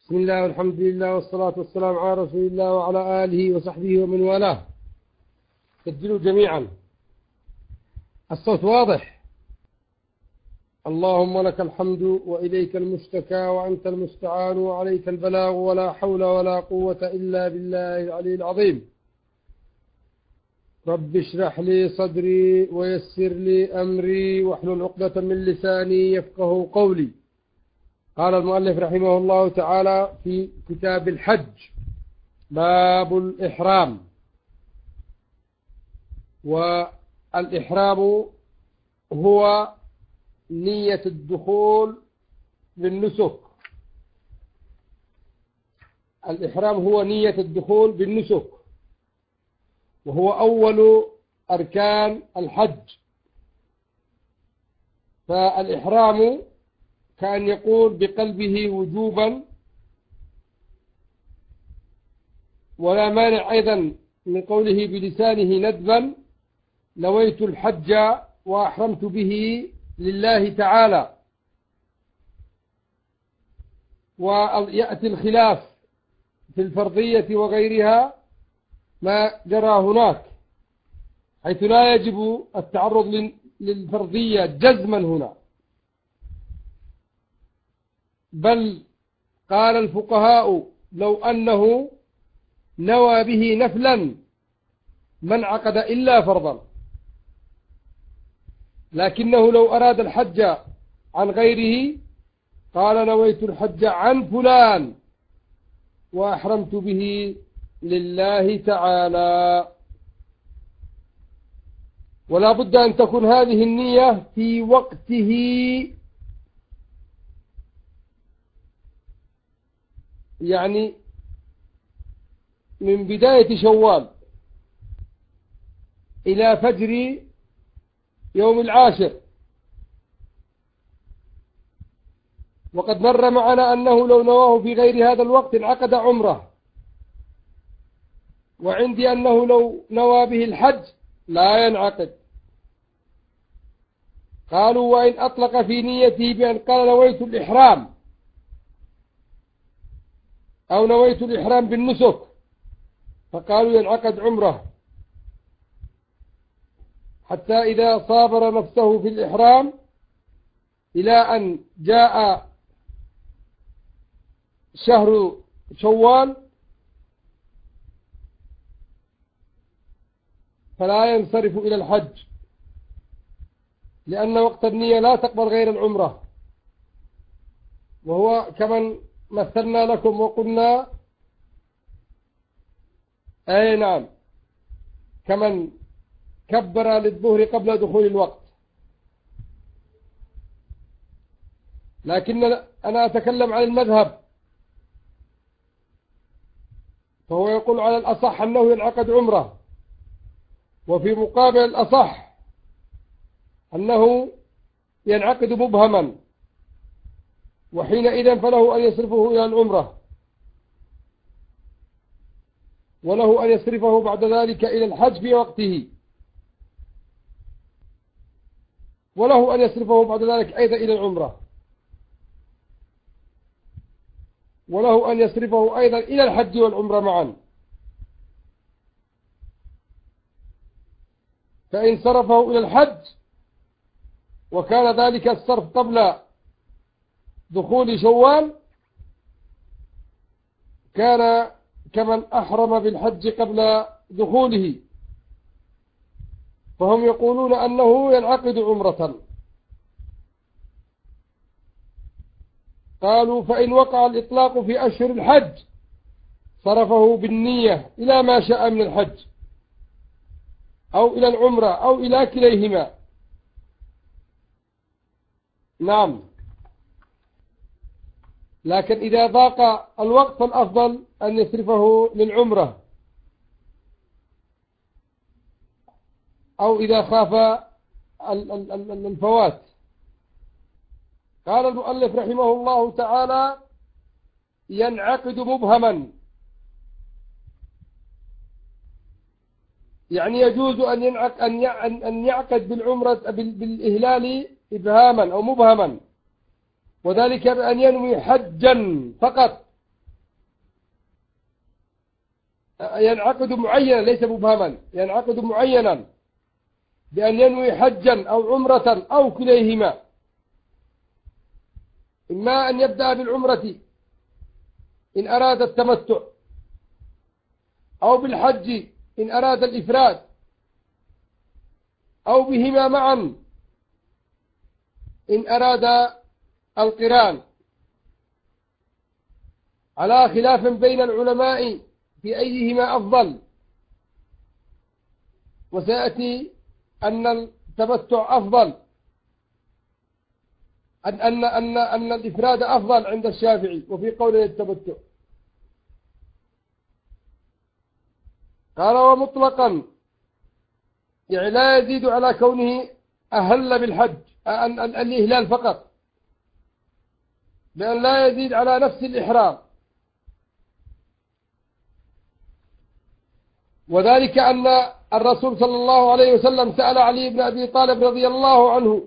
بسم الله والحمد لله والصلاة والسلام على رسول الله وعلى آله وصحبه ومن والاه. سجلوا جميعا. الصوت واضح. اللهم لك الحمد وإليك المشتكى وأنت المستعان وعليك البلاغ ولا حول ولا قوة إلا بالله العلي العظيم. رب اشرح لي صدري ويسر لي أمري واحلل عقدة من لساني يفقه قولي. قال المؤلف رحمه الله تعالى في كتاب الحج: باب الإحرام. والإحرام هو نية الدخول بالنسك. الإحرام هو نية الدخول بالنسك، وهو أول أركان الحج. فالإحرام كأن يقول بقلبه وجوبا، ولا مانع أيضا من قوله بلسانه ندبا: نويت الحج وأحرمت به لله تعالى. ويأتي الخلاف في الفرضية وغيرها ما جرى هناك، حيث لا يجب التعرض للفرضية جزما هنا، بل قال الفقهاء لو أنه نوى به نفلا ما انعقد إلا فرضا، لكنه لو أراد الحج عن غيره قال: نويت الحج عن فلان وأحرمت به لله تعالى. ولا بد أن تكون هذه النية في وقته، يعني من بداية شوال إلى فجر يوم العاشر. وقد مر معنا أنه لو نواه في غير هذا الوقت انعقد عمره، وعندي أنه لو نوى به الحج لا ينعقد. قالوا: وإن أطلق في نيته بأن قال نويت الإحرام أو نويت الإحرام بالنسك، فقالوا ينعقد عمره، حتى إذا صابر نفسه في الإحرام إلى أن جاء شهر شوال فلا ينصرف إلى الحج، لأن وقت النية لا تقبل غير العمرة. وهو كمن مثلنا لكم وقلنا أي نعم، كمن كبر للظهر قبل دخول الوقت. لكن أنا أتكلم عن المذهب، فهو يقول على الأصح أنه ينعقد عمره، وفي مقابل الأصح أنه ينعقد مبهما، وحينئذ فله أن يصرفه إلى العمرة، وله أن يصرفه بعد ذلك إلى الحج في وقته، وله أن يصرفه بعد ذلك أيضا إلى العمرة، وله أن يصرفه أيضا إلى الحج والعمرة معا. فإن صرفه إلى الحج وكان ذلك الصرف قبل دخول شوال كان كمن أحرم بالحج قبل دخوله، فهم يقولون أنه ينعقد عمرة. قالوا: فإن وقع الإطلاق في أشهر الحج صرفه بالنية إلى ما شاء من الحج أو إلى العمرة أو إلى كليهما. نعم، لكن إذا ضاق الوقت فالأفضل أن يصرفه للعمرة، أو إذا خاف الفوات. قال المؤلف رحمه الله تعالى: ينعقد مبهما، يعني يجوز أن يعقد بالعمرة بالإهلال إبهاما أو مبهما، وذلك بأن ينوي حجا فقط ينعقد معينا ليس مبهما، ينعقد معينا بأن ينوي حجا أو عمرة أو كليهما، إما أن يبدأ بالعمرة إن أراد التمتع، أو بالحج إن أراد الإفراد، أو بهما معا إن أراد القران، على خلاف بين العلماء في أيهما أفضل. وسيأتي أن التمتع أفضل، أن الإفراد أفضل عند الشافعي، وفي قول التمتع. قال ومطلقا، يعني لا يزيد على كونه أهل بالحج الإهلال فقط، بأن لا يزيد على نفس الإحرام، وذلك أن الرسول صلى الله عليه وسلم سأل علي بن أبي طالب رضي الله عنه.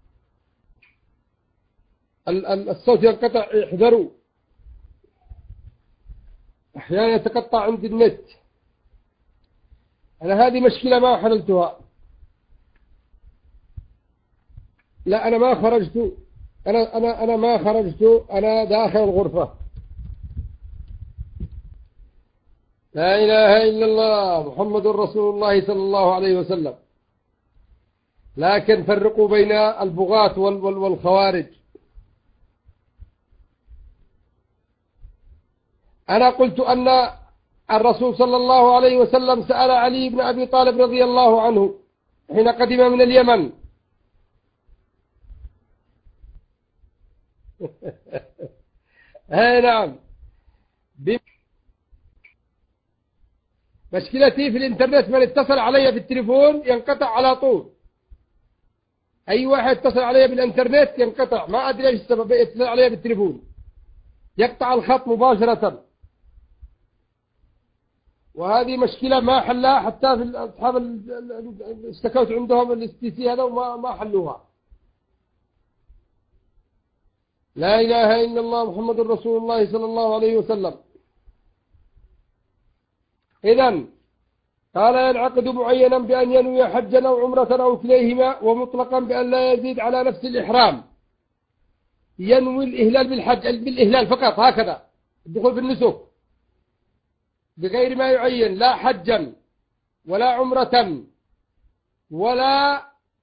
الصوت ينقطع، احذروا، أحيانا يتقطع عند النت. أنا هذه مشكلة ما حللتها. لا أنا ما خرجت، أنا ما خرجت، أنا داخل الغرفة. لا إله إلا الله محمد رسول الله صلى الله عليه وسلم. لكن فرقوا بين البغاة والخوارج. أنا قلت أن الرسول صلى الله عليه وسلم سأل علي بن أبي طالب رضي الله عنه حين قدم من اليمن نعم. مشكلتي في الانترنت، من اتصل علي بالتليفون ينقطع على طول. أي واحد اتصل علي بالانترنت ينقطع، ما أدري ايش السبب، يتصل علي بالتليفون يقطع الخط مباشرة. وهذه مشكلة ما حلها حتى في أصحاب استكوت عندهم الاستيسي هذا وما حلوها. لا إله إلا الله محمد رسول الله صلى الله عليه وسلم. إذن قال ينعقد معينا بأن ينوي حجا أو عمرة أو كليهما، ومطلقا بأن لا يزيد على نفس الإحرام. ينوي الإهلال بالحج، بالإهلال فقط هكذا، الدخول بالنسك بغير ما يعين، لا حجا ولا عمرة ولا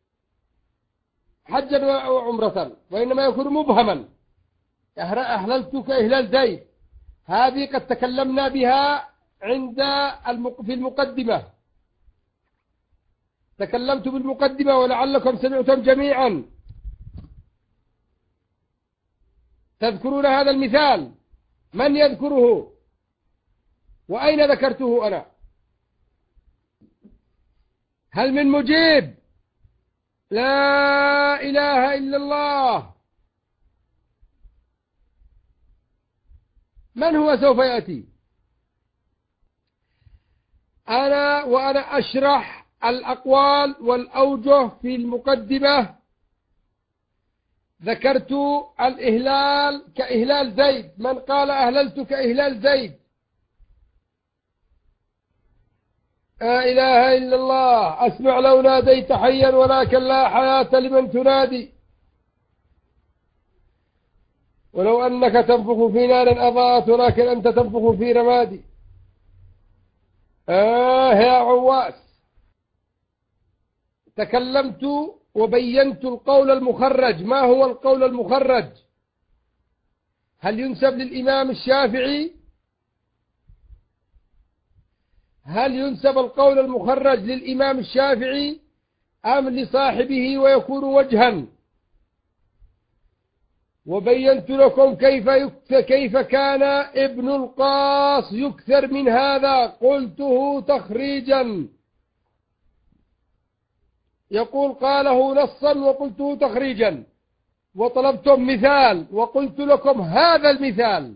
حجا وعمرة، وإنما يكون مبهما. أهللت كإهلال زيد، هذه قد تكلمنا بها في المقدمة، تكلمت بالمقدمة ولعلكم سمعتم جميعا. تذكرون هذا المثال؟ من يذكره؟ وأين ذكرته أنا؟ هل من مجيب؟ لا إله إلا الله. من هو سوف يأتي؟ وأنا أشرح الأقوال والأوجه في المقدمة. ذكرت الإهلال كإهلال زيد، من قال أهللت كإهلال زيد. لا إله إلا الله. أسمع لو ناديت حيا ولكن لا حياة لمن تنادي، ولو أنك تنفخ في نار أضاءت ولكن أنت تنفخ في رمادي. يا عواس، تكلمت وبينت القول المخرج. ما هو القول المخرج؟ هل ينسب للإمام الشافعي؟ هل ينسب القول المخرج للإمام الشافعي أم لصاحبه ويكون وجها؟ وبينت لكم كيف كان ابن القاص يكثر من هذا، قلته تخريجا، يقول قاله نصا وقلته تخريجا، وطلبتم مثال وقلت لكم هذا المثال.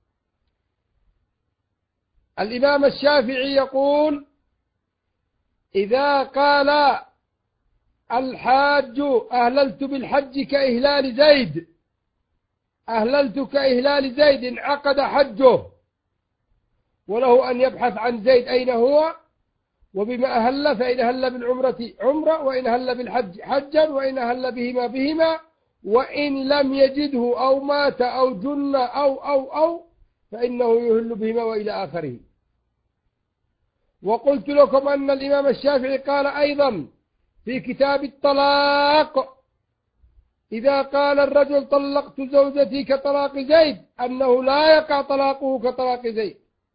الإمام الشافعي يقول إذا قال الحاج أهللت بالحج كإهلال زيد، أهللت كإهلال زيد، انعقد حجه وله أن يبحث عن زيد أين هو وبما أهل، فإن أهل بالعمرة عمرة، وإن أهل بالحج حجا، وإن أهل بهما بهما، وإن لم يجده أو مات أو جن أو فإنه يهل بهما وإلى آخره. وقلت لكم أن الإمام الشافعي قال أيضا في كتاب الطلاق: إذا قال الرجل طلقت زوجتي كطلاق زيد، أنه لا يقع طلاقه كطلاق زيد.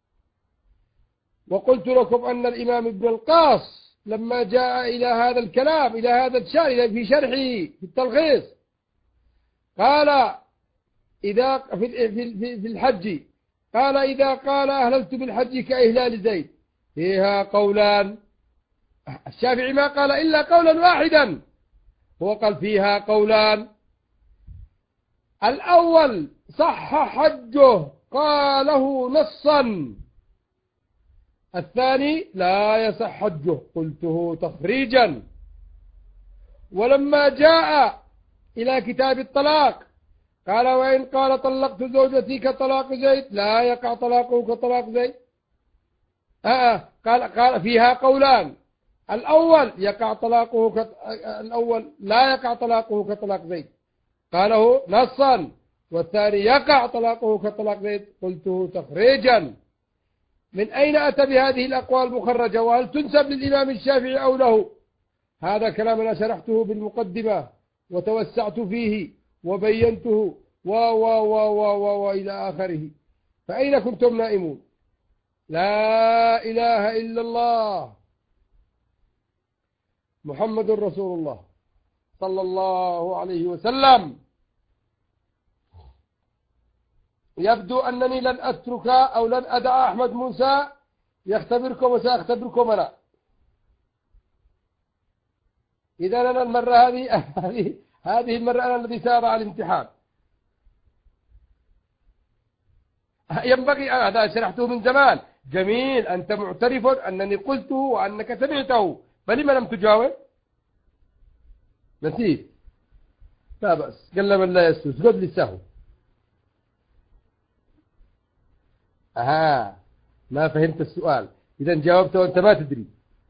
وقلت لكم أن الإمام ابن القاص لما جاء إلى هذا الكلام، إلى هذا الشارع في شرحه في التلخيص، قال إذا في الحج، قال إذا قال أهللت بالحج كإهلال زيد فيها قولان. الشافعي ما قال إلا قولا واحدا، هو قال فيها قولان: الأول صح حجه قاله نصا، الثاني لا يصح حجه قلته تخريجا. ولما جاء إلى كتاب الطلاق قال: وإن قال طلقت زوجتي كطلاق زيد لا يقع طلاقه كطلاق زيد. قال فيها قولان: الأول الأول لا يقع طلاقه كطلاق زيد قاله نصا، والثاني يقع طلاقه كطلاق زيد قلته تخريجا. من أين أتى بهذه الأقوال المخرجة؟ وهل تنسب للإمام الشافعي أو له؟ هذا كلام أنا شرحته بالمقدمة وتوسعت فيه وبينته وإلى آخره. فأين كنتم نائمون؟ لا إله إلا الله محمد رسول الله صلى الله عليه وسلم. يبدو أنني لن أترك أو لن أدع أحمد موسى يختبركم وسأختبركم أنا. إذا أنا المرة هذه المرة أنا الذي سأضع الامتحان. ينبغي هذا شرحته من زمان. جميل، أنت معترف أنني قلته وأنك سمعته، فلما لم تجاوب؟ نسيت؟ لا بأس، قل من لا يسوس قد لسه. ما فهمت السؤال. إذا جاوبت وأنت ما تدري.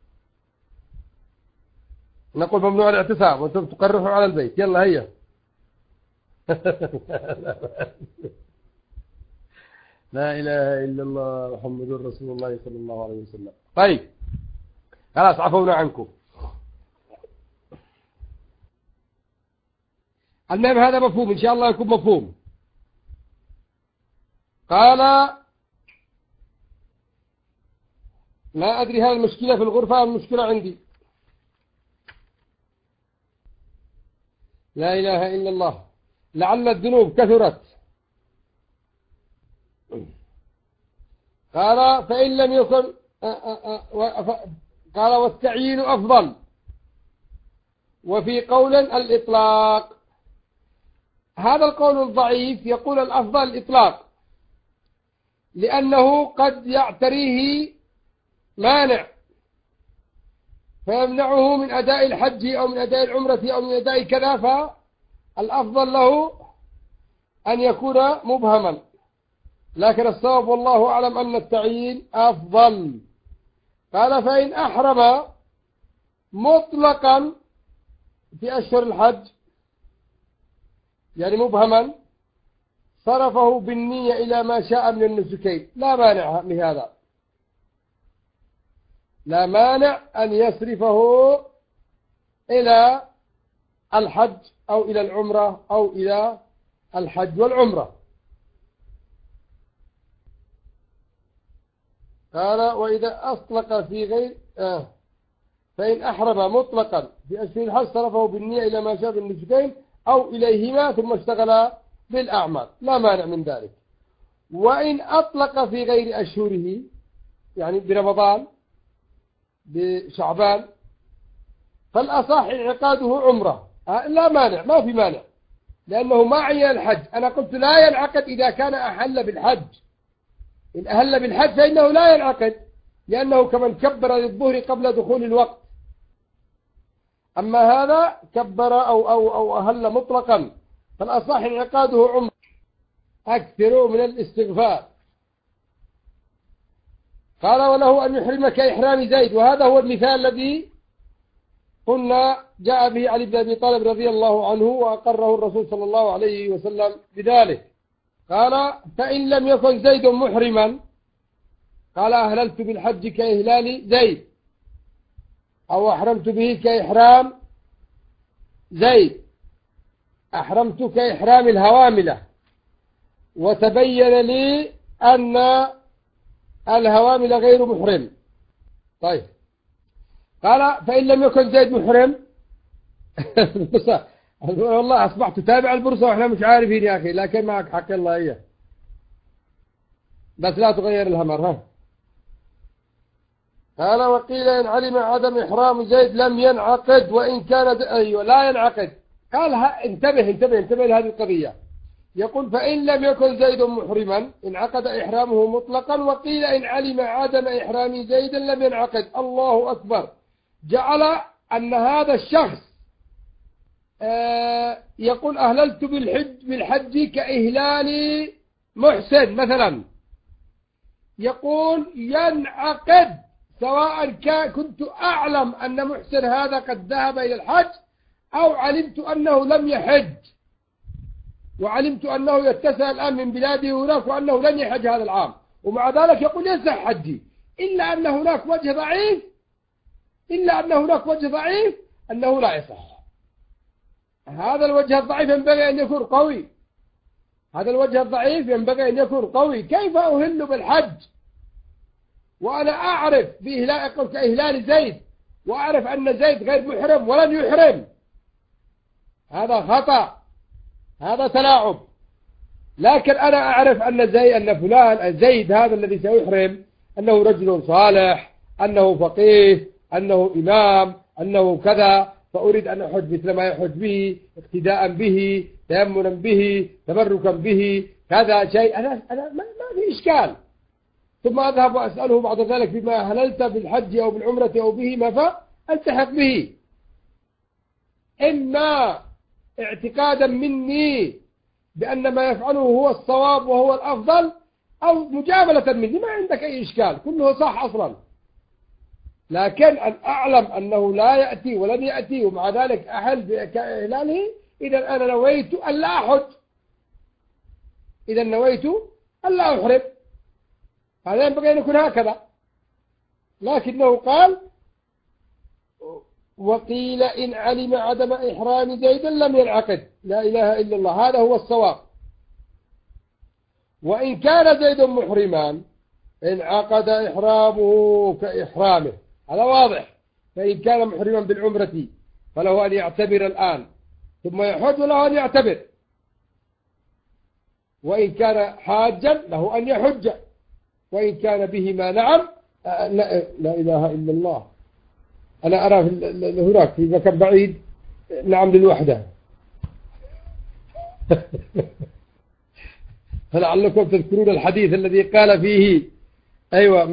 نقول ممنوع الاعتصام وأنتم تقرحوا على البيت. يلا هيا. لا إله إلا الله محمد رسول الله صلى الله عليه وسلم. طيب خلاص عفونا عنكم. المهم هذا مفهوم، إن شاء الله يكون مفهوم. قال: لا أدري هل المشكلة في الغرفة أو المشكلة عندي. لا إله إلا الله. لعل الذنوب كثرت. قال: فإن لم يكن قال: والتعيين أفضل. وفي قول الإطلاق. هذا القول الضعيف يقول الأفضل الإطلاق، لأنه قد يعتريه مانع فيمنعه من أداء الحج أو من أداء العمرة أو من أداء كذا، فالأفضل له أن يكون مبهما. لكن الصواب والله أعلم أن التعيين أفضل. قال: فإن أحرم مطلقا في أشهر الحج يعني مبهما صرفه بالنية إلى ما شاء من النسكين، لا مانع لهذا، لا مانع أن يصرفه إلى الحج أو إلى العمرة أو إلى الحج والعمرة. قال: وإذا أطلق في غير فإن أحرم مطلقا في أشهر الحج صرفه بالنية إلى ما شاء من النسكين أو إليهما ثم اشتغل بالأعمال، لا مانع من ذلك. وإن أطلق في غير أشهره يعني برمضان بشعبان فالأصح انعقاده عمرة، لا مانع، ما في مانع، لأنه ما عين الحج. أنا قلت لا ينعقد إذا كان أحل بالحج. إن أهل بالحج فإنه لا ينعقد، لأنه كمن كبر للظهر قبل دخول الوقت. أما هذا كبر أو أهل مطلقا فالأصح انعقاده عمرة. أكثروا من الاستغفار. قال وله أن يحرم كإحرام زيد، وهذا هو المثال الذي قلنا جاء به علي بن أبي طالب رضي الله عنه وأقره الرسول صلى الله عليه وسلم بذلك. قال فإن لم يكن زيد محرما، قال أهللت بالحج كإهلال زيد، أو أحرمت به كإحرام زيد، أحرمت كإحرام الهواملة، وتبين لي أن الهوامل غير محرم. طيب قال فإن لم يكن زيد محرم والله أصبحت تابع البورصة وإحنا مش عارفين يا أخي، لكن معك حق الله إياه، بس لا تغير الهمر. ها قال وقيل إن علم عدم إحرام زيد لم ينعقد وإن كان أيوة لا ينعقد. قال انتبه لهذه القضية. يقول فإن لم يكن زيد محرما انعقد إحرامه مطلقا، وقيل إن علم عدم إحرام زيد لم ينعقد. الله أكبر. جعل أن هذا الشخص يقول أهللت بالحج كإهلال محسن مثلا، يقول ينعقد سواء كنت أعلم أن محسن هذا قد ذهب إلى الحج، أو علمت أنه لم يحج وعلمت أنه يتسع الآن من بلاده هناك وأنه لن يحج هذا العام، ومع ذلك يقول يصح حجي، إلا أن هناك وجه ضعيف أنه لا يصح. هذا الوجه الضعيف ينبغي أن يكون قوي. كيف أهل بالحج وأنا أعرف كإهلال زيد، وأعرف أن زيد غير محرم ولن يحرم؟ هذا خطأ، هذا تلاعب. لكن أنا أعرف أن فلان زيد هذا الذي سيحرم أنه رجل صالح، أنه فقيه، أنه إمام، أنه كذا، فأريد أن أحج مثل ما يحج به، اقتداء به، تيمنا به، تبركا به، كذا شيء. أنا ما في إشكال. ثم أذهب وأسأله بعد ذلك بما هللت بالحج أو بالعمرة أو بهما فألتحق به، إما اعتقادا مني بأن ما يفعله هو الصواب وهو الأفضل، أو مجاملة مني، ما عندك أي إشكال، كله صح أصلا. لكن أن أعلم أنه لا يأتي ولن يأتي ومع ذلك أحل كإهلاله، إذا أنا نويت أن لا أحج، أحرم. هذا ينبغي أن يكون هكذا. لكنه قال وقيل إن علم عدم إحرام زيد لم ينعقد. لا إله إلا الله، هذا هو الصواب. وإن كان زيد محرما انعقد إحرامه كإحرامه، هذا واضح. فإن كان محرما بالعمرة فله أن يعتبر الآن ثم يحج، وله أن يعتبر. وإن كان حاجا له أن يحج، وإن كان بهما نعم. لا إله إلا الله. أنا أرى هناك في مكان بعيد نعم للوحدة فلعلكم تذكرون الحديث الذي قال فيه أيوة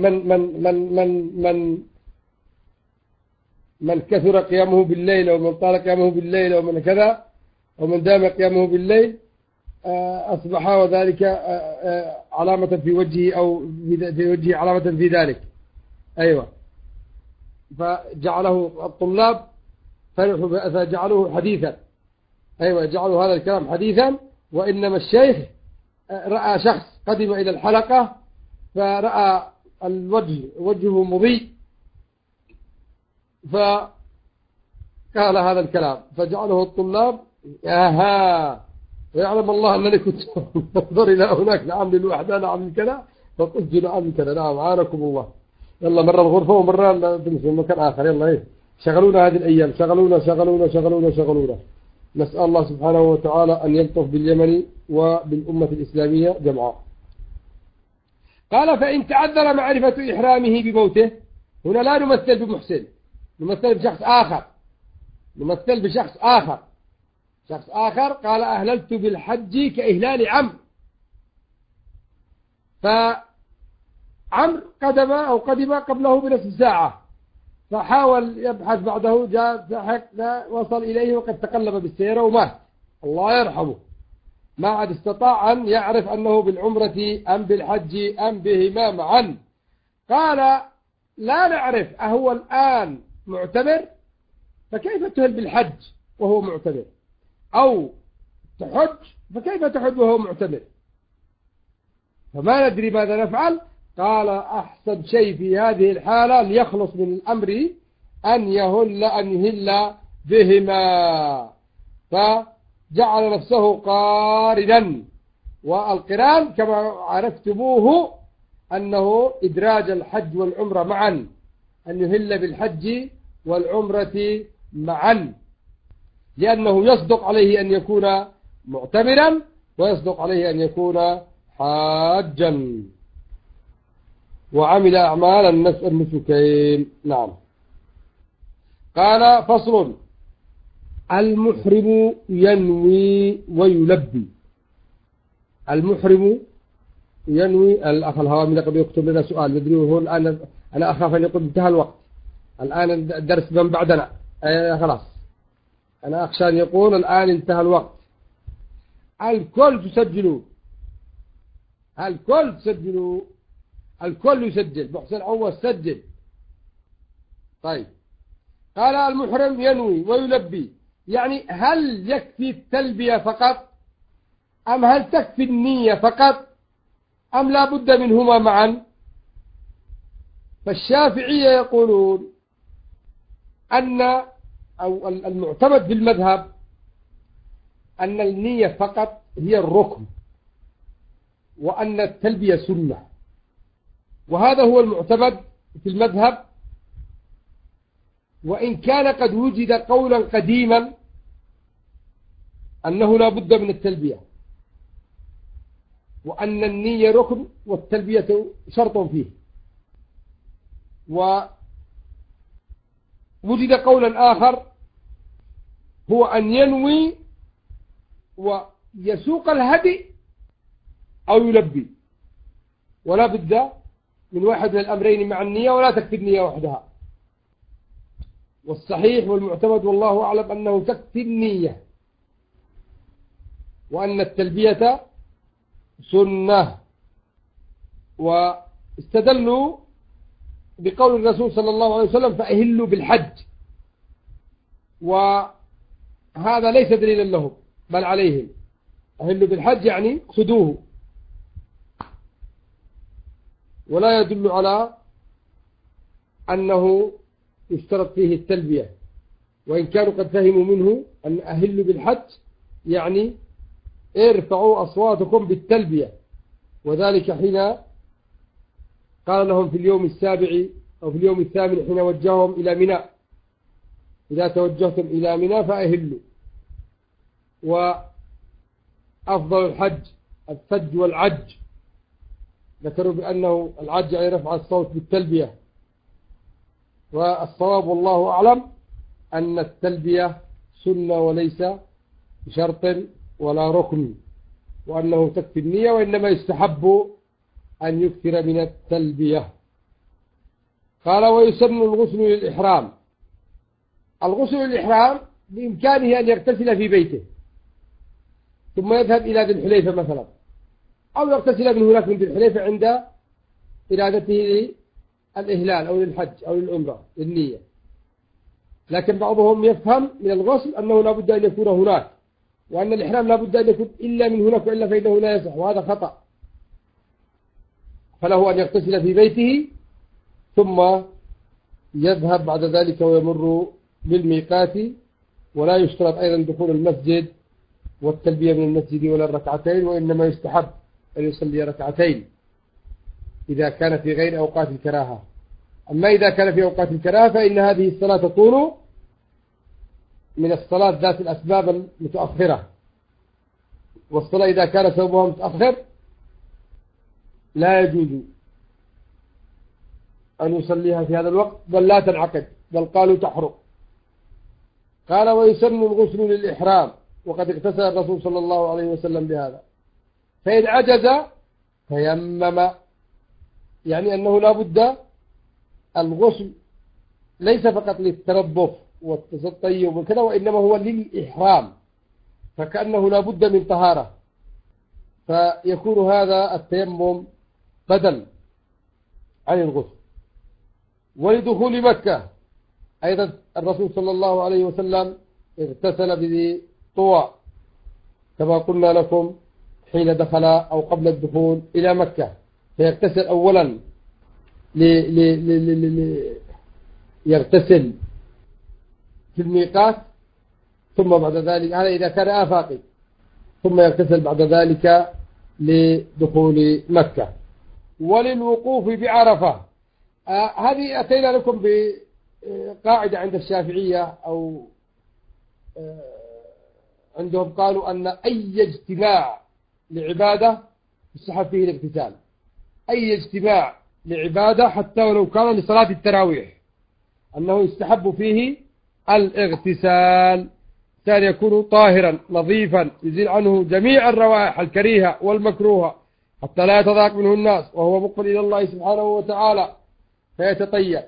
من كثر قيامه بالليل، ومن طال قيامه بالليل، ومن كذا، ومن دام قيامه بالليل أصبح وذلك علامة في وجهه، أو في وجهه علامة في ذلك. أيوة. فجعله الطلاب فجعلوه حديثا. أيوة، جعلوا هذا الكلام حديثا. وإنما الشيخ رأى شخص قدم إلى الحلقة فرأى وجهه مضيء، فقال هذا الكلام، فجعله الطلاب ويعلم الله أنني كنت انظر إلى هناك نعم للوحدة نعم كذا، فقلت نعم كذا نعم عانكم الله. يلا مرة الغرفة ومرة في مكان آخر. يلا شغلونا هذه الأيام، شغلونا. نسأل الله سبحانه وتعالى أن يلطف باليمن وبالأمة الإسلامية جمعاء. قال فإن تعذر معرفة إحرامه بموته، هنا لا نمثل بمحسن، نمثل بشخص آخر. شخص آخر قال أهللت بالحج كإهلال عمرو، فعمرو قدم قبله بنصف ساعة، فحاول يبحث بعده، جاء وصل إليه وقد تقلب بالسيارة ومات، الله يرحمه. ما عاد استطاع أن يعرف أنه بالعمرة أم بالحج أم بهما معا. قال لا نعرف أهو الآن معتمر، فكيف تهل بالحج وهو معتمر، أو تحج فكيف تحج وهو معتمر، فما ندري ماذا نفعل. قال أحسن شيء في هذه الحالة ليخلص من الأمر أن يهل بهما، فجعل نفسه قارنا. والقران كما عرفتموه أنه إدراج الحج والعمرة معا، أن يهل بالحج والعمرة معا، لأنه يصدق عليه أن يكون معتمرا ويصدق عليه أن يكون حاجا وعمل أعمال النسكين. نعم. قال فصل: المحرم ينوي ويلبي. المحرم ينوي. الأخ الهوامي لقد يكتب لنا سؤال بدري، وهو الآن أنا أخاف أن يقول انتهى الوقت، الآن الدرس من بعدنا خلاص، أنا أخشى أن يقول الآن انتهى الوقت. الكل تسجلوا، الكل تسجلوا، الكل يسجل. محسن عوض سجل. طيب، قال المحرم ينوي ويلبي، يعني هل يكفي التلبية فقط، أم هل تكفي النية فقط، أم لا بد منهما معا؟ فالشافعية يقولون أن أو المعتمد بالمذهب أن النية فقط هي الركن، وأن التلبية سنة، وهذا هو المعتمد في المذهب، وإن كان قد وجد قولا قديما أنه لا بد من التلبية، وأن النية ركن والتلبية شرط فيه. ووجد قولا آخر هو أن ينوي ويسوق الهدي أو يلبي، ولا بد من واحد من الأمرين مع النية، ولا تكفي النية وحدها. والصحيح والمعتمد والله أعلم أنه تكفي النية، وأن التلبية سنة. واستدلوا بقول الرسول صلى الله عليه وسلم: فأهلوا بالحج، وهذا ليس دليلا لهم بل عليهم. أهلوا بالحج يعني اقصدوه، ولا يدل على أنه يشترط فيه التلبية، وإن كانوا قد فهموا منه أن أهلوا بالحج يعني ارفعوا أصواتكم بالتلبية، وذلك حين قال لهم في اليوم السابع أو في اليوم الثامن حين وجههم إلى منى: إذا توجهتم إلى منى فأهلوا. وأفضل الحج الفج والعج، ذكروا بأنه العج يعني رفع الصوت بالتلبية، والصواب والله أعلم أن التلبية سنة وليس بشرط ولا ركن، وأنه تكفي النية، وإنما يستحب أن يكثر من التلبية. قال: ويسن الغسل للإحرام. الغسل للإحرام بإمكانه أن يغتسل في بيته ثم يذهب إلى ذي الحليفة مثلا، أو يغتسل من هناك من ذي الحليفة عند إرادته للإهلال أو للحج أو للعمرة للنية. لكن بعضهم يفهم من الغسل أنه لا بد أن يكون هناك، وأن الإحرام لا بد أن يكون إلا من هناك، وإلا فإنه لا يصح، وهذا خطأ. فله أن يغتسل في بيته ثم يذهب بعد ذلك ويمر بالميقات، ولا يشترط أيضا دخول المسجد والتلبية من المسجد ولا الركعتين، وإنما يستحب أن يصلي ركعتين إذا كان في غير أوقات الكراهة. أما إذا كان في أوقات الكراهة فإن هذه الصلاة تكون من الصلاة ذات الأسباب المتأخرة، والصلاة إذا كان سببها متأخر لا يجوز أن يصليها في هذا الوقت، بل لا تنعقد، بل قالوا تحرق. قال: ويسن الغسل للإحرام، وقد اغتسل الرسول صلى الله عليه وسلم بهذا. فإن عجز تيمم، يعني أنه لا بد الغسل ليس فقط للتنظف والتطيب وكذا، وإنما هو للإحرام، فكأنه لا بد من طهارة، فيكون هذا التيمم بدل عن الغسل. ولدخول مكة أيضا الرسول صلى الله عليه وسلم اغتسل بذي طوى كما قلنا لكم حين دخل أو قبل الدخول إلى مكة، فيغتسل أولا يغتسل في الميقات، ثم بعد ذلك هذا إذا كان آفاقي، ثم يغتسل بعد ذلك لدخول مكة. وللوقوف بعرفة هذه أتينا لكم بقاعدة عند الشافعية أو عندهم قالوا أن أي اجتماع لعبادة يستحب فيه الاغتسال، أي اجتماع لعبادة حتى ولو كان لصلاة التراويح أنه يستحب فيه الاغتسال، كان يكون طاهرا نظيفا يزيل عنه جميع الروائح الكريهة والمكروهة حتى لا يتضايق منه الناس وهو مقبل إلى الله سبحانه وتعالى فيتطيب.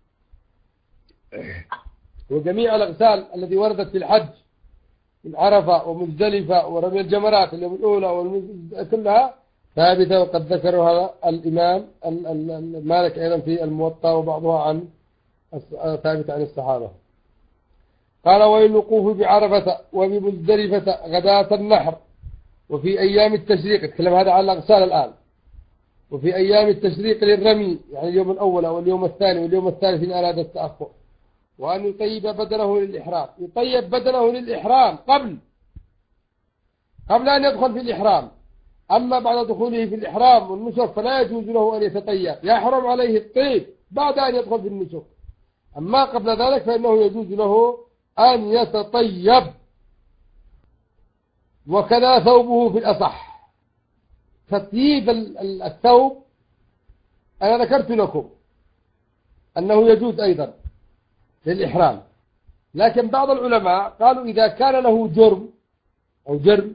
وجميع الأغسال الذي وردت في الحج من عرفة ومزدلفة ورمي الجمرات اليوم الأولى كلها ثابتة، وقد ذكرها الإمام مالك أيضا في الموطأ وبعضها عن ثابتة عن الصحابة. قال والوقوف بعرفة وبمزدلفة غداة النحر وفي أيام التشريق، اتكلم هذا عن الأغسال الآن، وفي أيام التشريق للرمي يعني اليوم الأول واليوم الثاني واليوم الثالث إن أراد التأخر، وأن يطيب بدنه للإحرام، يطيب بدنه للإحرام قبل أن يدخل في الإحرام. أما بعد دخوله في الإحرام والنسك فلا يجوز له أن يتطيب، يحرم عليه الطيب بعد أن يدخل في النسك. أما قبل ذلك فإنه يجوز له أن يتطيب. وكذا ثوبه في الأصح، تطيب الثوب أنا ذكرت لكم أنه يجوز أيضا للإحرام، لكن بعض العلماء قالوا إذا كان له جرم أو جرم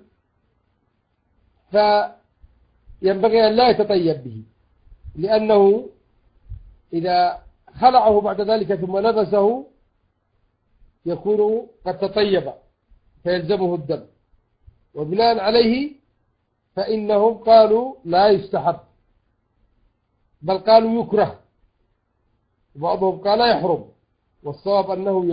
فينبغي أن لا يتطيب به، لأنه إذا خلعه بعد ذلك ثم لبسه يكون قد تطيب فيلزمه الدم، وبناء عليه فإنهم قالوا لا يستحب بل قالوا يكره، وبعضهم قال يحرم، والصواب أنه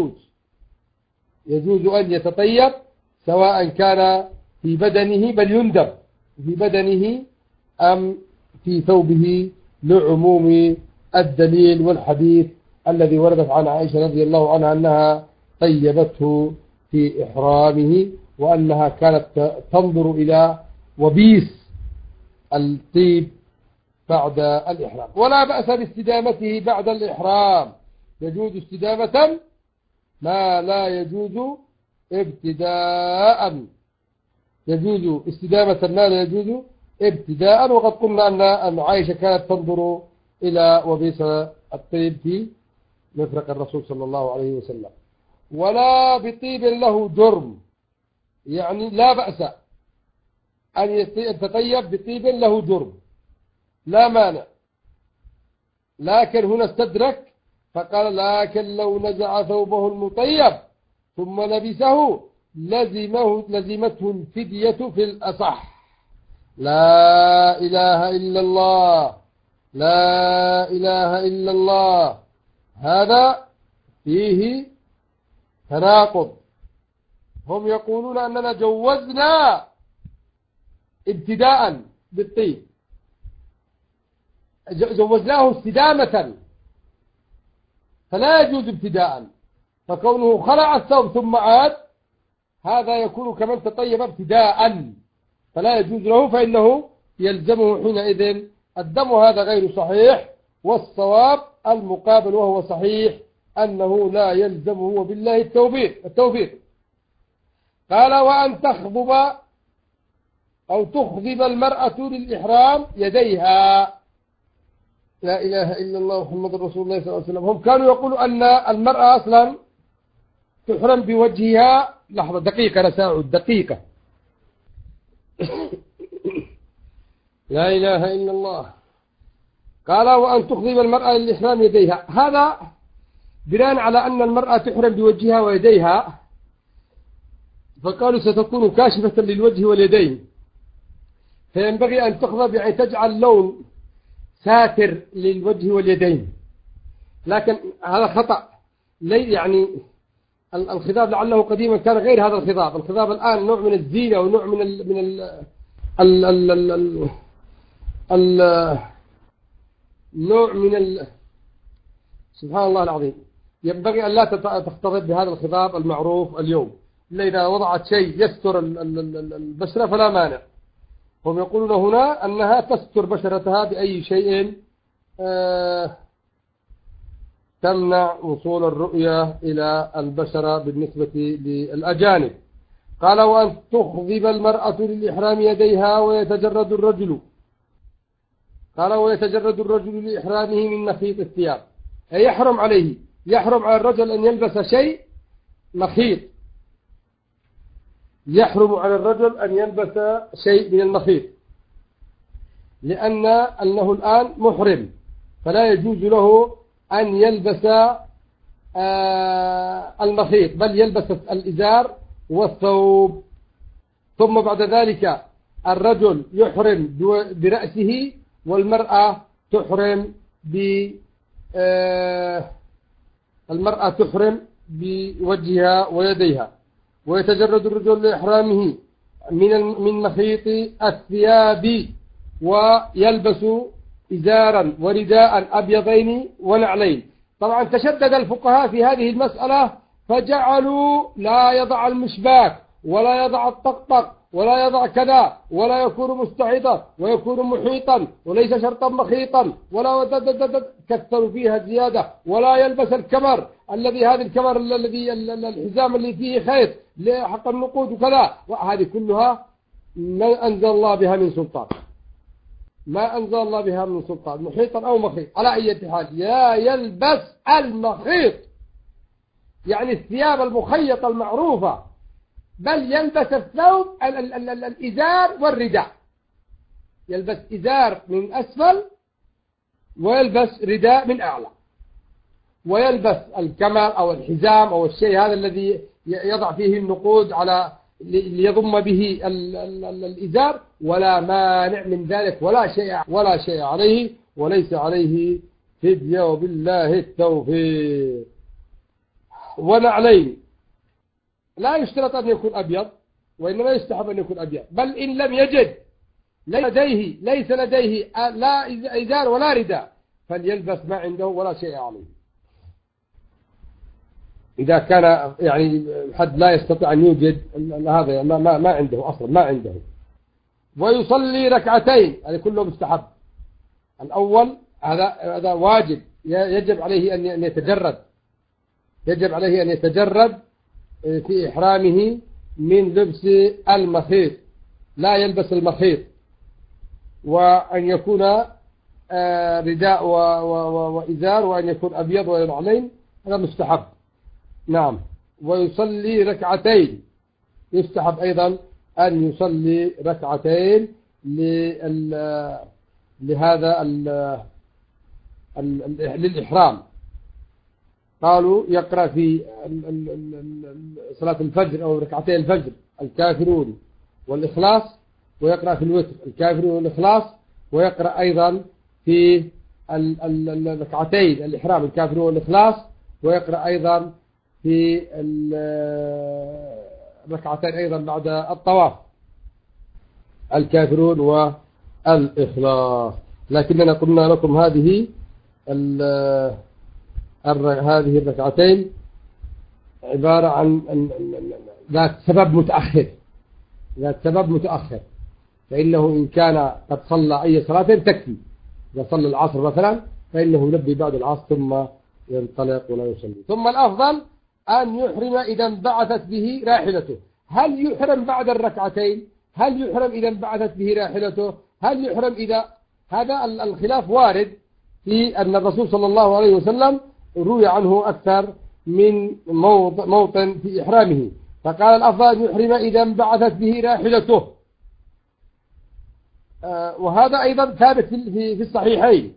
يجوز أن يتطيب سواء كان في بدنه بل يندب في بدنه أم في ثوبه لعموم الدليل والحديث الذي وردت عن عائشة رضي الله عنها أنها طيبته في إحرامه، وأنها كانت تنظر إلى وبيس الطيب بعد الإحرام. ولا بأس باستدامته بعد الإحرام، يجوز استدامة ما لا يجوز ابتداء، يجوز استدامة ما لا يجوز ابتداء. وقد قلنا أن عائشة كانت تنظر إلى وبيس الطيب في مفرق الرسول صلى الله عليه وسلم. ولا بطيب له جرم، يعني لا بأس أن يتطيب بطيب له جرم لا مانع، لكن هنا استدرك فقال لكن لو نزع ثوبه المطيب ثم لبسه لزمته الفدية في الأصح. لا إله إلا الله، لا إله إلا الله، هذا فيه تناقض. هم يقولون أننا جوزنا ابتداء بالطيب، جوزناه استدامة فلا يجوز ابتداء، فكونه خلع الثوب ثم عاد هذا يكون كمن تطيب ابتداء فلا يجوز له، فإنه يلزمه حينئذ الدم، وهذا غير صحيح. والصواب المقابل وهو صحيح أنه لا يلزمه، وبالله التوفيق. قال وأن تخضب أو تخضب المرأة للإحرام يديها. لا إله إلا الله محمد رسول الله صلى الله عليه وسلم. هم كانوا يقولوا أن المرأة أصلا تحرم بوجهها. لحظة دقيقة نساعد دقيقة. لا إله إلا الله. قال وأن تخضب المرأة للإحرام يديها، هذا بناء على أن المرأة تحرم بوجهها ويديها، فقالوا ستكون كاشفة للوجه واليدين، فينبغي أن تخضب يعني تجعل لون ساتر للوجه واليدين، لكن هذا خطأ. يعني الخضاب لعله قديما كان غير هذا الخضاب. الخضاب الآن نوع من الزينة ونوع من نوع من سبحان الله العظيم. ينبغي أن لا تختلط بهذا الخضاب المعروف اليوم، إلا إذا وضعت شيء يستر البشرة فلا مانع. هم يقولون هنا أنها تستر بشرتها بأي شيء تمنع وصول الرؤية إلى البشرة بالنسبة للأجانب. قال وأن تخضب المرأة للإحرام يديها ويتجرد الرجل. قال ويتجرد الرجل لإحرامه من مخيط الثياب، أي يحرم على الرجل أن يلبس شيء مخيط. يحرم على الرجل أن يلبس شيء من المخيط، لأنه الآن محرم، فلا يجوز له أن يلبس المخيط، بل يلبس الإزار والثوب. ثم بعد ذلك الرجل يحرم برأسه، والمرأة تحرم بوجهها ويديها. ويتجرد الرجل لإحرامه من مخيط الثياب، ويلبس إزارا ورداء أبيضين ونعلين. طبعا تشدد الفقهاء في هذه المسألة، فجعلوا لا يضع المشباك ولا يضع الطقطق ولا يضع كذا، ولا يكون مستحيطا ويكون محيطا وليس شرطا مخيطا، ولا كثروا فيها زيادة. ولا يلبس الكمر هذا الكمر الذي الحزام اللي فيه خيط لحق النقود وكذا، وهذه كلها ما أنزل الله بها من سلطان، ما أنزل الله بها من سلطان، محيطا أو مخيط. على أي حال لا يلبس المخيط، يعني الثياب المخيطة المعروفة، بل يلبس الثوب الإزار والرداء. يلبس إزار من أسفل ويلبس رداء من أعلى، ويلبس الكمر أو الحزام أو الشيء هذا الذي يضع فيه النقود ليضم به الإزار، ولا مانع من ذلك ولا شيء عليه، وليس عليه فدية، وبالله التوفيق. ونعلين لا يشترط أن يكون أبيض، وإنما يستحب أن يكون أبيض، بل إن لم يجد ليس لديه لا إزار ولا رداء فليلبس ما عنده ولا شيء عليه. إذا كان يعني حد لا يستطيع أن يوجد هذا ما عنده أصلا، ما عنده. ويصلي ركعتين، هذا كله مستحب. الأول هذا واجب، يجب عليه أن يتجرد، يجب عليه أن يتجرد في إحرامه من لبس المخيط، لا يلبس المخيط، وأن يكون رداء وإزار، وأن يكون أبيض ونعلين، هذا مستحب. نعم. ويصلي ركعتين، يستحب أيضا أن يصلي ركعتين لهذا للإحرام. قالوا يقرأ في صلاة الفجر أو ركعتي الفجر الكافرون والإخلاص، ويقرأ في الوتر الكافرون والإخلاص، ويقرأ أيضا في الركعتين الإحرام الكافرون والإخلاص، ويقرأ أيضا في الركعتين أيضا بعد الطواف الكافرون والإخلاص. لكننا قلنا لكم هذه الركعتين عبارة عن ذات سبب متأخر، فإنه إن كان قد صلى أي صلاة تكفي. إذا صلى العصر مثلا فإنه يلبي بعد العصر ثم ينطلق ولا يصلي. ثم الأفضل أن يحرم إذا انبعثت به راحلته. هل يحرم بعد الركعتين؟ هل يحرم إذا انبعثت به راحلته؟ هل يحرم إذا؟ هذا الخلاف وارد في أن الرسول صلى الله عليه وسلم روي عنه أكثر من موطن في إحرامه، فقال الأفضل أن يحرم إذا انبعثت به راحلته. وهذا أيضا ثابت في الصحيحين،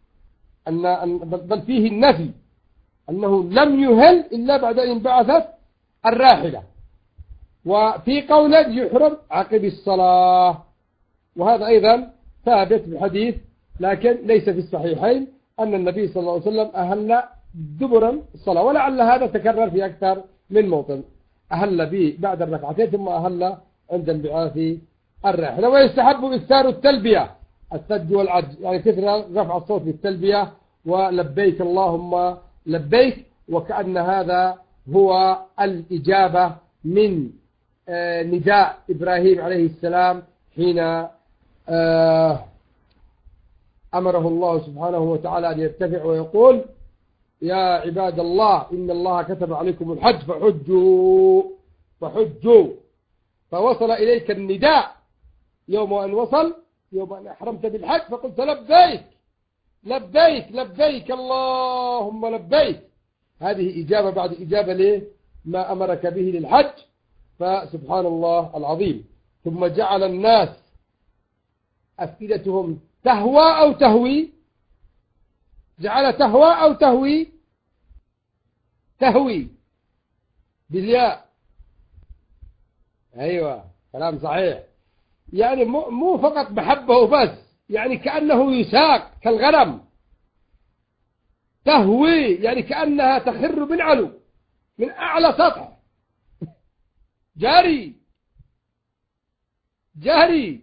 بل فيه النفي أنه لم يهل إلا بعد أن انبعثت الراحلة. وفي قول يحرم عقب الصلاة، وهذا أيضا ثابت بحديث لكن ليس في الصحيحين، أن النبي صلى الله عليه وسلم أهل دبر الصلاة، ولعل هذا تكرر في أكثر من موطن. أهل به بعد الركعتين ثم أهل عند انبعاث الرحلة. ويستحب إكثار التلبية، السد والعج، يعني كثر رفع الصوت بالتلبية ولبيك اللهم لبيك، وكأن هذا هو الإجابة من نداء إبراهيم عليه السلام حين أمره الله سبحانه وتعالى أن يرتفع ويقول يا عباد الله إن الله كتب عليكم الحج فحجوا. فوصل إليك النداء يوم أن وصل، يوم أن أحرمت بالحج فقلت لبيك لبيك لبيك اللهم لبيك. هذه إجابة بعد إجابة ليه ما أمرك به للحج، فسبحان الله العظيم. ثم جعل الناس أفئدتهم تهوى أو تهوي، جعل تهوى أو تهوي، تهوي بالياء، أيوة كلام صحيح. يعني مو فقط محبه بس، يعني كأنه يساق كالغنم، تهوي يعني كأنها تخر من علو من أعلى سطح، جاري جاري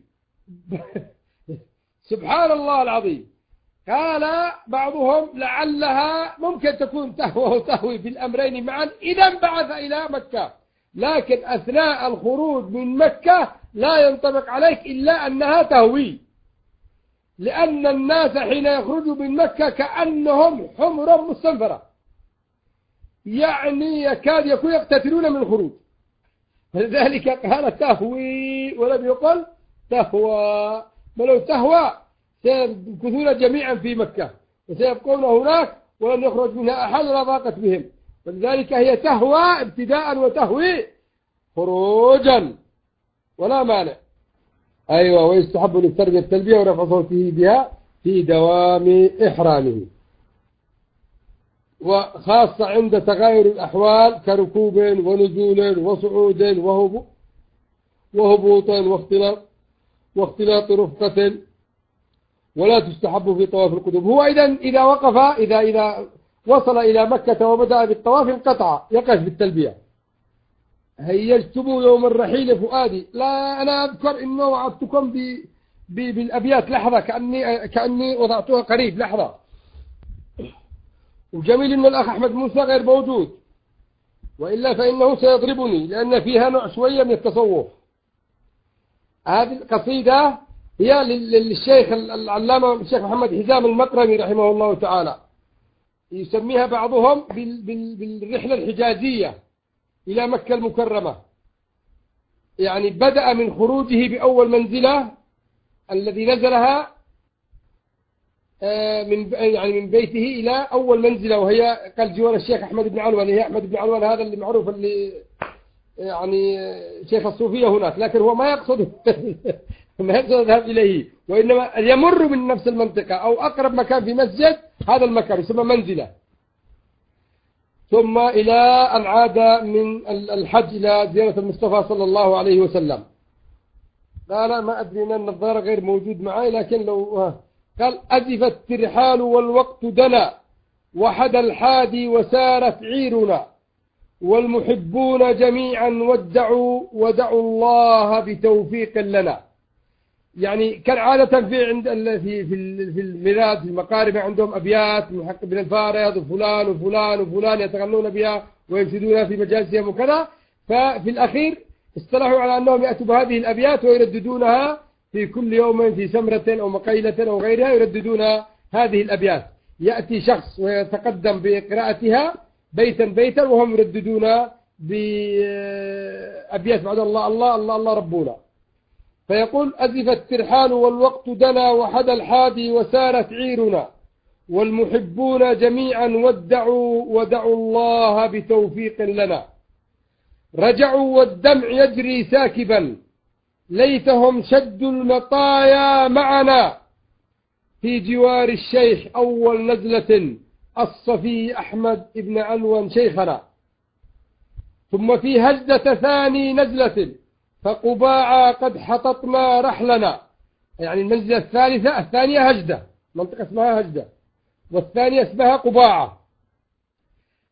سبحان الله العظيم. قال بعضهم لعلها ممكن تكون تهوى وتهوي بالأمرين معا إذا انبعث إلى مكة، لكن أثناء الخروج من مكة لا ينطبق عليك إلا أنها تهوي، لأن الناس حين يخرجوا من مكة كأنهم حمر مستنفرة، يعني يكاد يكون يقتتلون من الخروج، لذلك قال تهوي ولم يقل تهوى. ولو تهوى سيمكثون جميعا في مكة وسيبقون هناك ولن يخرج منها أحد ولا ضاقت بهم، ولذلك هي تهوى ابتداء وتهوي خروجا ولا مانع. أيوة. ويستحب للتربية التلبية ورفع صوته بها في دوام إحرامه، وخاصة عند تغير الأحوال كركوب ونزول وصعود وهبوط واختلاط رفقة، ولا تستحب في طواف القدوم. هو إذا وقف إذا وصل إلى مكة وبدأ بالطواف انقطع، يقف بالتلبية. هيجتم يوم الرحيل فؤادي، لا أنا أذكر إنه وعدتكم بالأبيات لحظة، كأني وضعتها قريب لحظة. وجميل إن الأخ أحمد موسى غير موجود، وإلا فإنه سيضربني لأن فيها نوع شوية من التصوف. هذه القصيدة هي للشيخ العلامة الشيخ محمد حزام المقرمي رحمه الله تعالى، يسميها بعضهم بالرحلة الحجازية إلى مكة المكرمة. يعني بدأ من خروجه بأول منزلة الذي نزلها من بيته إلى أول منزلة، وهي قال جوار الشيخ أحمد بن علوان. هي أحمد بن علوان هذا اللي معروف اللي يعني شيخ الصوفية هناك، لكن هو ما يقصد ما يقصد الذهاب إليه، وإنما يمر من نفس المنطقة أو أقرب مكان في مسجد هذا المكان يسمى منزلة. ثم إلى أن عاد من الحج إلى زيارة المصطفى صلى الله عليه وسلم. لا ما أدري أن النظارة غير موجود معي، لكن لو قال أزف الترحال والوقت دنا وحد الحادي وسارت عيرنا والمحبون جميعا ودعوا الله بتوفيق لنا. يعني كان عادة في الميلاد في المقاربة عندهم أبيات محقق بن الفارض وفلان وفلان وفلان يتغنون بها وينشدونها في مجالسهم وكذا. ففي الأخير اصطلحوا على أنهم يأتوا بهذه الأبيات ويرددونها في كل يوم في سمرة أو مقيلة أو غيرها، يرددون هذه الأبيات. يأتي شخص ويتقدم بقراءتها بيتا بيتا وهم يرددون بأبيات بعد الله الله الله الله ربنا. فيقول أزف الترحال والوقت دنا وحد الحادي وسارت عيرنا والمحبون جميعا ودعوا الله بتوفيق لنا. رجعوا والدمع يجري ساكبا ليتهم شدوا المطايا معنا في جوار الشيخ أول نزلة الصفي أحمد ابن علوان شيخنا. ثم في هجدة ثاني نزلة فقباعا قد حططنا رحلنا. يعني المنزلة الثانية هجدة، منطقة اسمها هجدة، والثانية اسمها قباعة.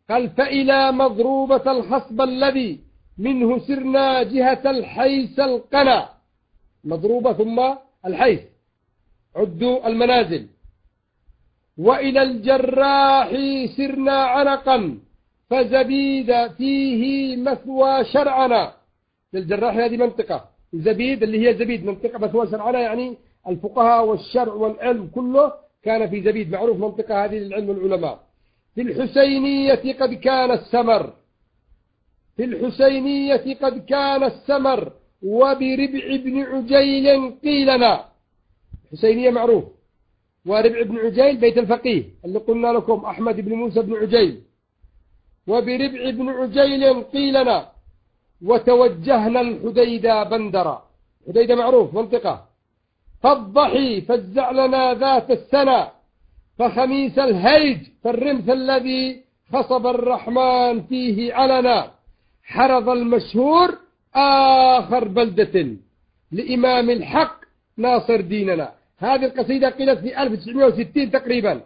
قال فإلى مضروبة الخصب الذي منه سرنا جهة الحيس القنا. مضروبة ثم الحيس، عدوا المنازل. وإلى الجراح سرنا عنقا فزبيد فيه مثوى شرعنا. للجراح هذه منطقة، زبيد اللي هي زبيد منطقة مثوى شرعنا، يعني الفقهاء والشرع والعلم كله كان في زبيد، معروف منطقة هذه للعلم والعلماء. في الحسينية قد كان السمر، في الحسينية قد كان السمر وبربع بن عجيل قيلنا. الحسينية معروف، وربع بن عجيل بيت الفقيه اللي قلنا لكم أحمد بن موسى بن عجيل. وبربع بن عجيل قيلنا وتوجهنا الحديدة بندرا. حديدة معروف منطقة. فالضحي فزع لنا ذات السنة فخميس الهيج فالرمث الذي خصب الرحمن فيه علنا. حرض المشهور آخر بلدة لإمام الحق ناصر ديننا. هذه القصيدة قيلت في 1960 تقريبا،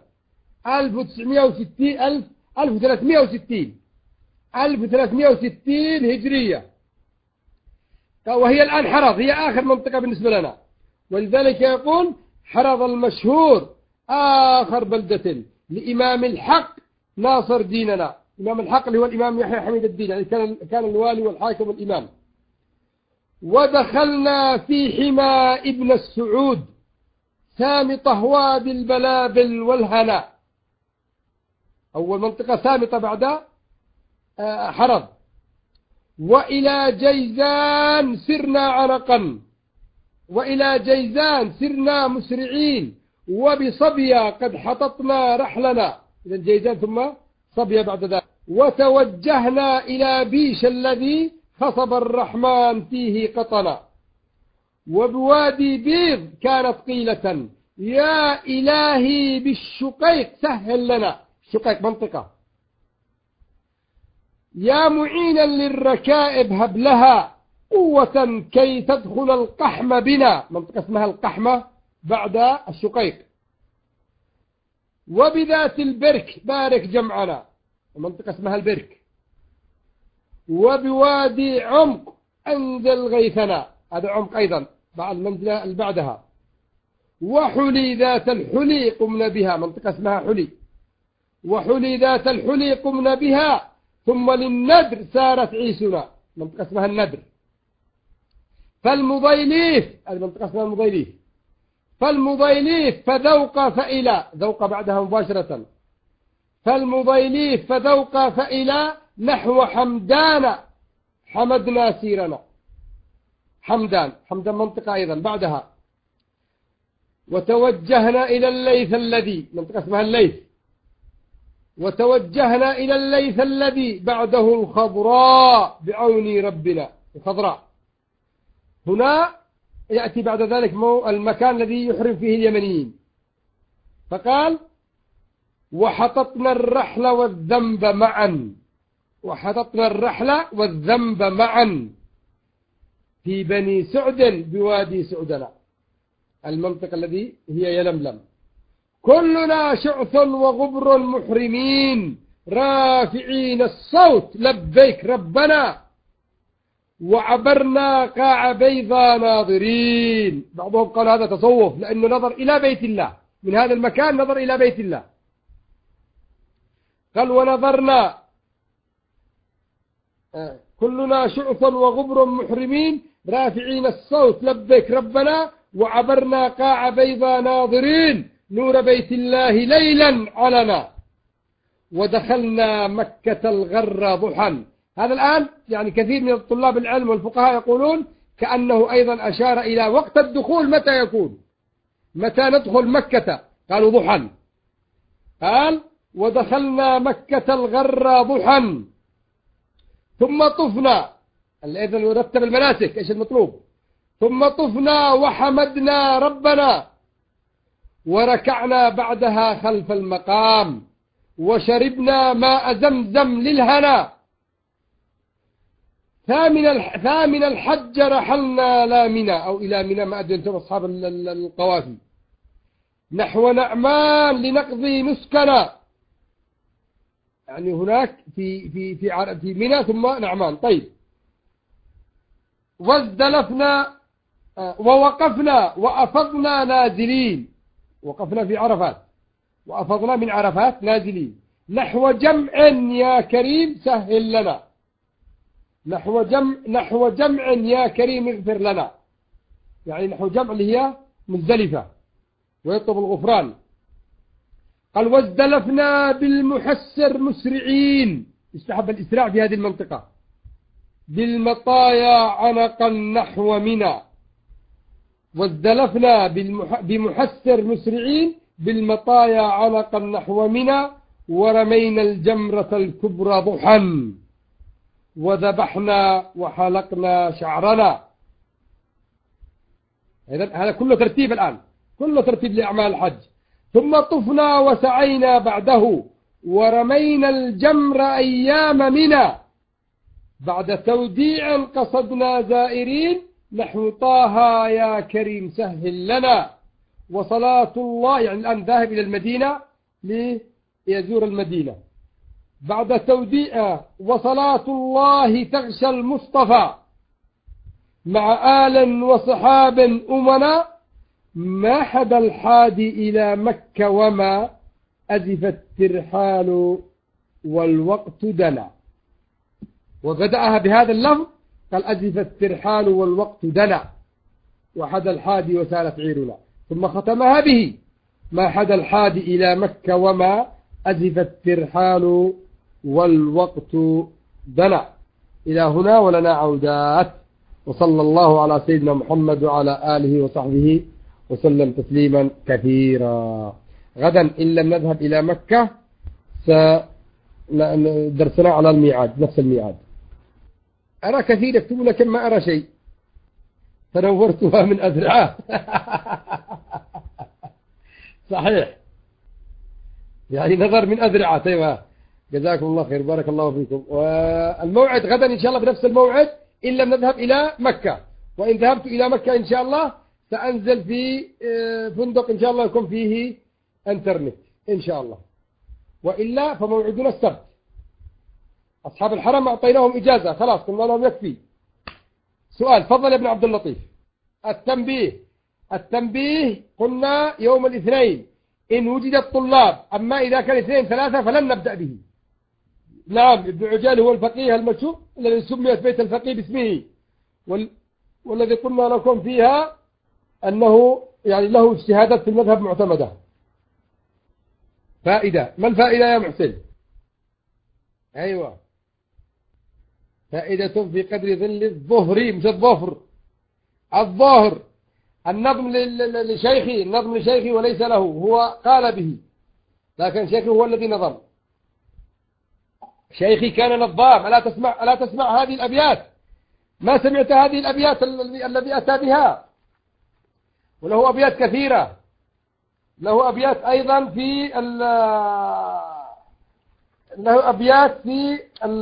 1360 هجرية، وهي الآن حرض، هي آخر منطقة بالنسبة لنا. ولذلك يقول حرض المشهور آخر بلدة لإمام الحق ناصر ديننا. إمام الحق اللي هو الإمام يحيى حميد الدين، يعني كان الوالي والحاكم والإمام. ودخلنا في حمى ابن السعود سامطة وادي البلابل والهنا. أول منطقة سامطة بعد حرض. وإلى جيزان سرنا عنقا، وإلى جيزان سرنا مسرعين وبصبيا قد حططنا رحلنا. إذا جيزان ثم صبيا بعد ذلك. وتوجهنا إلى بيش الذي خصب الرحمن فيه قطنا. وبوادي بيض كانت قيلة يا إلهي بالشقيق سهل لنا. الشقيق منطقة. يا معينا للركائب هب لها قوة كي تدخل القحم بنا. منطقة اسمها القحمة بعد الشقيق. وبذات البرك بارك جمعنا. منطقة اسمها البرك. وبوادي عمق أنزل غيثنا. هذا عمق أيضا بعد المنزلة اللي بعدها. وحلي ذات الحلي قمنا بها. منطقة اسمها حلي. وحلي ذات الحلي قمنا بها. ثم للندر سارت عيسنا. منطقة اسمها الندر. فالمضيليف، المنطقة اسمها المضيليف. فالمضيليف فذوق فإلى، ذوق بعدها مباشرة. فالمضيليف فذوق فإلى نحو حمدان حمدنا سيرنا. حمدان منطقة أيضا بعدها. وتوجهنا إلى الليث الذي، منطقة اسمها الليث. وتوجهنا إلى الليث الذي بعده الخضراء بعون ربنا. الخضراء هنا يأتي بعد ذلك المكان الذي يحرم فيه اليمنيين. فقال وحططنا الرحل والذنب معا. وحططنا الرحل والذنب معا في بني سعد بوادي سعدنا. المنطقة الذي هي يلملم. كلنا شعث وغبر محرمين رافعين الصوت لبيك ربنا. وعبرنا قاع بيضا ناظرين. بعضهم قال هذا تصوف لأنه نظر إلى بيت الله، من هذا المكان نظر إلى بيت الله. قال ونظرنا كلنا شعث وغبر محرمين رافعين الصوت لبيك ربنا. وعبرنا قاع بيضا ناظرين نور بيت الله ليلا علنا. ودخلنا مكة الغر ضحى. هذا الآن يعني كثير من الطلاب العلم والفقهاء يقولون كأنه أيضا أشار إلى وقت الدخول متى يكون، متى ندخل مكة. قالوا ضحى. قال ودخلنا مكة الغر ضحى ثم طفنا. إذا نرتب المناسك إيش المطلوب. ثم طفنا وحمدنا ربنا. وركعنا بعدها خلف المقام وشربنا ماء زمزم للهنا. ثامن الحج رحلنا لا منى أو إلى منى، ما أدري أنتم أصحاب القوافي. نحو نعمان لنقضي نسكنا. يعني هناك في منى ثم نعمان. طيب، وازدلفنا ووقفنا وأفضنا نازلين، وقفنا في عرفات وأفضنا من عرفات نازلين نحو جمع يا كريم سهل لنا، نحو جمع يا كريم اغفر لنا، يعني نحو جمع اللي هي مزدلفة ويطلب الغفران. قال وازدلفنا بالمحسر مسرعين، استحب الإسراع في هذه المنطقة، بالمطايا عنقا نحو منى، وازدلفنا بمحسر مسرعين بالمطايا عنقا نحو منى، ورمينا الجمرة الكبرى ضحى، وذبحنا وحلقنا شعرنا. هذا كله ترتيب الآن، كله ترتيب لأعمال الحج. ثم طفنا وسعينا بعده، ورمينا الجمر أيام منى، بعد توديع قصدنا زائرين نحو طه يا كريم سهل لنا، وصلاة الله، يعني الآن ذاهب إلى المدينة ليزور المدينة، بعد توديع وصلاة الله تغشى المصطفى مع آل وصحاب أمنا، ما حدا الحادي إلى مكة وما أزف الترحال والوقت دنا. وبدأها بهذا اللفظ، قال أزف الترحال والوقت دنا، وحدا الحادي وسالت عيرنا، ثم ختمها به ما حدا الحادي إلى مكة وما أزف الترحال والوقت دنا. إلى هنا ولنا عودات. وصلى الله على سيدنا محمد وعلى آله وصحبه وسلم تسليما كثيرا. غدا إن لم نذهب إلى مكة درسنا على الميعاد، نفس الميعاد. أرى كثير يكتبون لكن ما أرى شيء، تنورتها من أذرعه. صحيح، يعني نظر من أذرعه. طيب، جزاكم الله خير، بارك الله فيكم. والموعد غدا إن شاء الله بنفس الموعد إن لم نذهب إلى مكة. وإن ذهبت إلى مكة إن شاء الله سأنزل في فندق إن شاء الله يكون فيه انترنت إن شاء الله، وإلا فموعدنا السبت. أصحاب الحرم أعطيناهم إجازة خلاص، قلنا لهم يكفي. سؤال، فضل يا ابن عبد اللطيف. التنبيه قلنا يوم الاثنين إن وجد الطلاب، أما إذا كان اثنين ثلاثة فلن نبدأ به. نعم، ابن عجال هو الفقيه المشهور الذي سميت بيت الفقيه باسمه، والذي قلنا لكم فيها أنه يعني له اجتهادات في المذهب معتمدة. فائدة، ما الفائدة يا محسن؟ أيوة، فائدة في قدر ظل الظهر، مش الظفر، الظهر. النظم لشيخي وليس له، هو قال به، لكن شيخي هو الذي نظم. شيخي كان نظام. ألا تسمع هذه الأبيات؟ ما سمعت هذه الأبيات الذي أتى بها؟ وله أبيات كثيرة، له أبيات أيضا في له أبيات في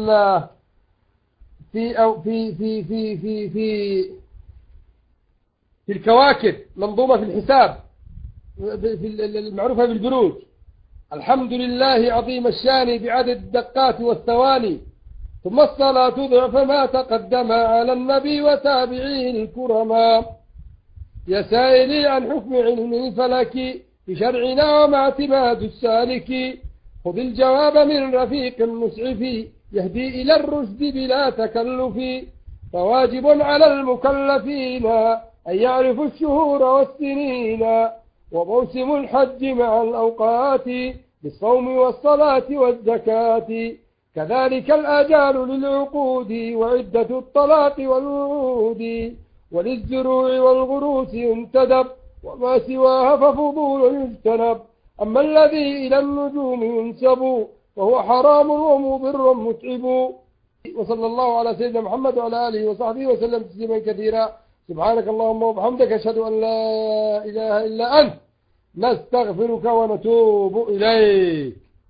في الكواكب، منظومة في الحساب، المعروفة بالبنود. الحمد لله عظيم الشان بعدد الدقات والثواني، ثم الصلاة ضعف ما تقدم على النبي وتابعيه الكرماء. يا سائلي عن حكم علم الفلك في شرعنا وما اعتماد السالك، خذ الجواب من رفيق مسعف يهدي إلى الرشد بلا تكلف. فواجب على المكلفين أن يعرفوا الشهور والسنين، وموسم الحج مع الأوقات بالصوم والصلاة والزكاة، كذلك الآجال للعقود وعدة الطلاق والوعود، وللزروع والغروس ينتدب وما سواها ففضول يجتنب. أما الذي إلى النجوم ينسب وهو حرام ومضر متعب. وصلى الله على سيدنا محمد وعلى آله وصحبه وسلم تسليما كثيرا. سبحانك اللهم وبحمدك، أشهد أن لا إله إلا أنت، نستغفرك ونتوب إليك.